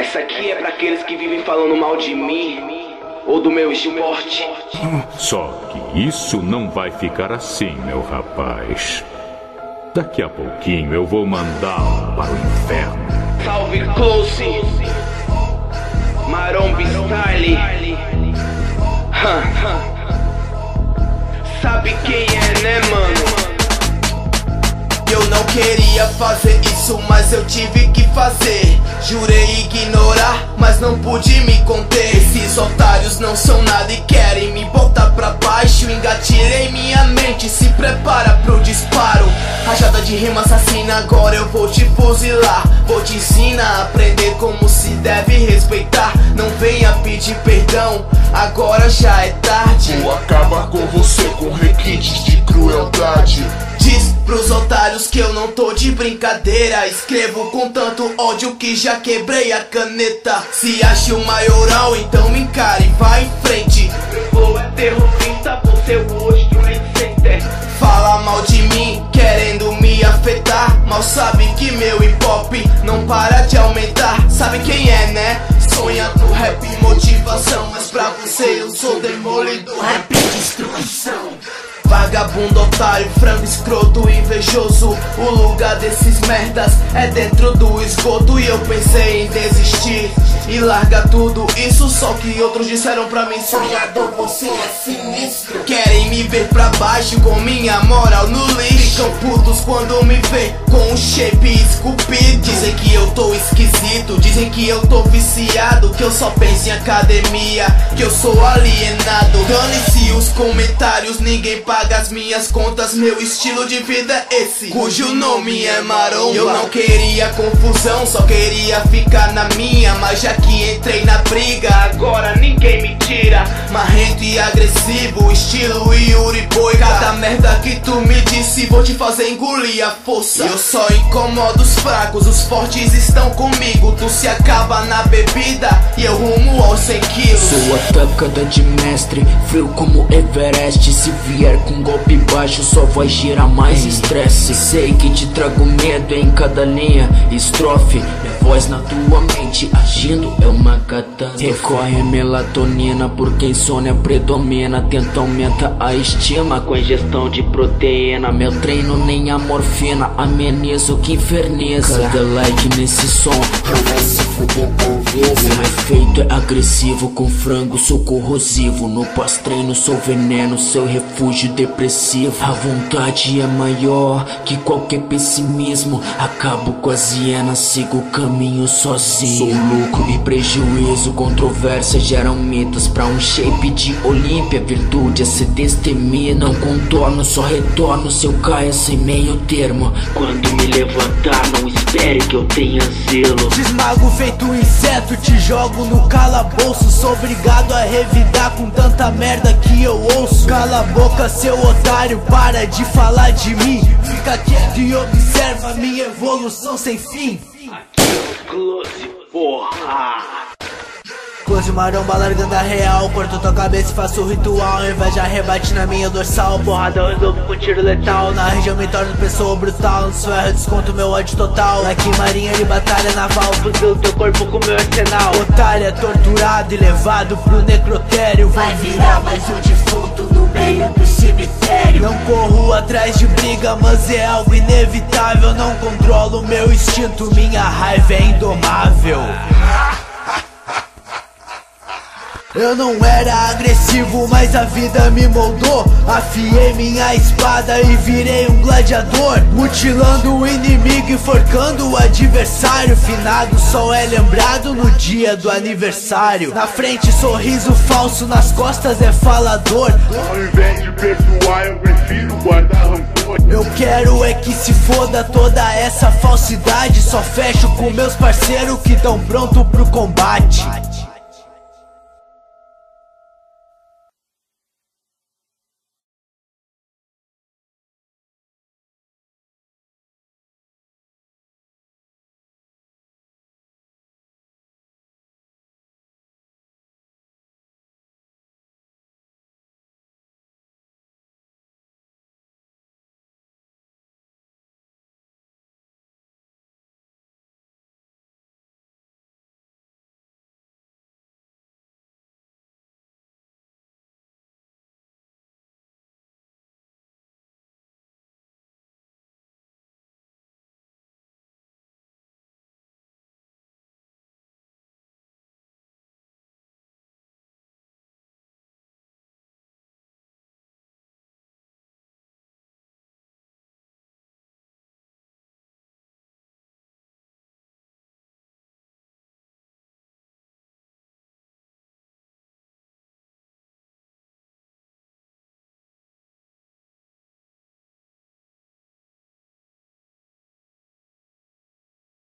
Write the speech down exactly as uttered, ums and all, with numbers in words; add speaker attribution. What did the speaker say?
Speaker 1: Essa aqui é pra aqueles que vivem falando mal de mim ou do meu esporte.
Speaker 2: Só que isso não vai ficar assim, meu rapaz. Daqui a pouquinho eu vou mandá-lo para o inferno.
Speaker 1: Salve Close, Maromba Style. Sabe quem é, né, mano?
Speaker 3: Eu não queria fazer isso, mas eu tive que fazer. Jurei ignorar, mas não pude me conter. Esses otários não são nada e querem me botar pra baixo. Engatilhei minha mente, se prepara pro disparo. Rajada de rima assassina, agora eu vou te fuzilar. Vou te ensinar a aprender como se deve respeitar. Não venha pedir perdão, agora já é tarde.
Speaker 4: Vou acabar com você com requintes de crueldade.
Speaker 3: Diz pros otários que eu não tô de brincadeira. Escrevo com tanto ódio que já quebrei a caneta. Se acha o maioral, então me encare e vai em frente.
Speaker 1: Meu flow é terrorista, você hoje do Trade Center.
Speaker 3: Fala mal de mim, querendo me afetar. Mal sabe que meu hip hop não para de aumentar. Sabe quem é, né? Sonha com rap e motivação, mas pra você eu sou demolidor, rap e destruição. Vagabundo, otário, frango escroto, invejoso. O lugar desses merdas é dentro do esgoto. E eu pensei em desistir e largar tudo isso, só que outros disseram pra mim: sonhador, você é sinistro. Querem me ver pra baixo com minha moral no lixo. Ficam putos quando me vê com um shape esculpido. Dizem que eu tô esquisito, dizem que eu tô viciado, que eu só penso em academia, que eu sou alienado. Dane-se os comentários, ninguém paga as minhas contas, meu estilo de vida é esse, cujo nome é maromba. Eu não queria confusão, só queria ficar na minha, mas já que entrei na briga, agora ninguém me tira. Marrento e agressivo, estilo Yuri Boy. Cada merda que tu me disse, vou te fazer engolir a força. Eu só incomodo os fracos, os fortes estão comigo. Tu se acaba na bebida e eu rumo aos cem quilos.
Speaker 5: Sou atacada de mestre, frio como Everest. Se vier com golpe baixo, só vai gerar mais estresse. Sei que te trago medo em cada linha, estrofe. Minha voz na tua mente agindo é uma catástrofe. Recorre a melatonina porque insônia predomina. Tenta aumentar a estima com ingestão de proteína. Meu treino nem a morfina ameniza o que inferniza. Cada like nesse som
Speaker 4: vai se fuder por vezes.
Speaker 5: meu efeito é agressivo, com frango sou corrosivo. No pós-treino sou veneno, seu refúgio depressivo. A vontade é maior que qualquer pessimismo. Acabo com as hienas, sigo o caminho sozinho. Sou lucro e prejuízo, controvérsia geram mitos. Pra um shape de Olímpia, virtude é se desteminar. Não contorno, só retorno se eu caio sem meio termo. Quando me levantar, não espere que eu tenha zelo.
Speaker 6: Desmago feito um inseto, te jogo no calabouço. Sou obrigado a revidar com tanta merda que eu ouço. Cala a boca, seu otário, para de falar de mim. Fica quieto e observa minha evolução sem fim.
Speaker 1: Aqui é o Close, porra.
Speaker 6: Close maromba largando a real, corto tua cabeça e faço o ritual. Inveja rebate na minha dorsal, porrada eu resolvo com tiro letal. Na região me torno pessoa brutal, nos ferros desconto meu ódio total. Aqui marinha de batalha naval, fuzil teu corpo com meu arsenal. Otário é torturado e levado pro necrotério.
Speaker 7: Vai virar mais um defunto no meio do cemitério.
Speaker 6: Não corro atrás de briga, mas é algo inevitável. Não controlo meu instinto, minha raiva é indomável. Eu não era agressivo, mas a vida me moldou. Afiei minha espada e virei um gladiador, mutilando o inimigo, enforcando o adversário. Finado só é lembrado no dia do aniversário. Na frente sorriso falso, nas costas é falador.
Speaker 4: Ao invés de perdoar, eu prefiro guardar rancor.
Speaker 6: Eu quero é que se foda toda essa falsidade. Só fecho com meus parceiros que tão pronto pro combate.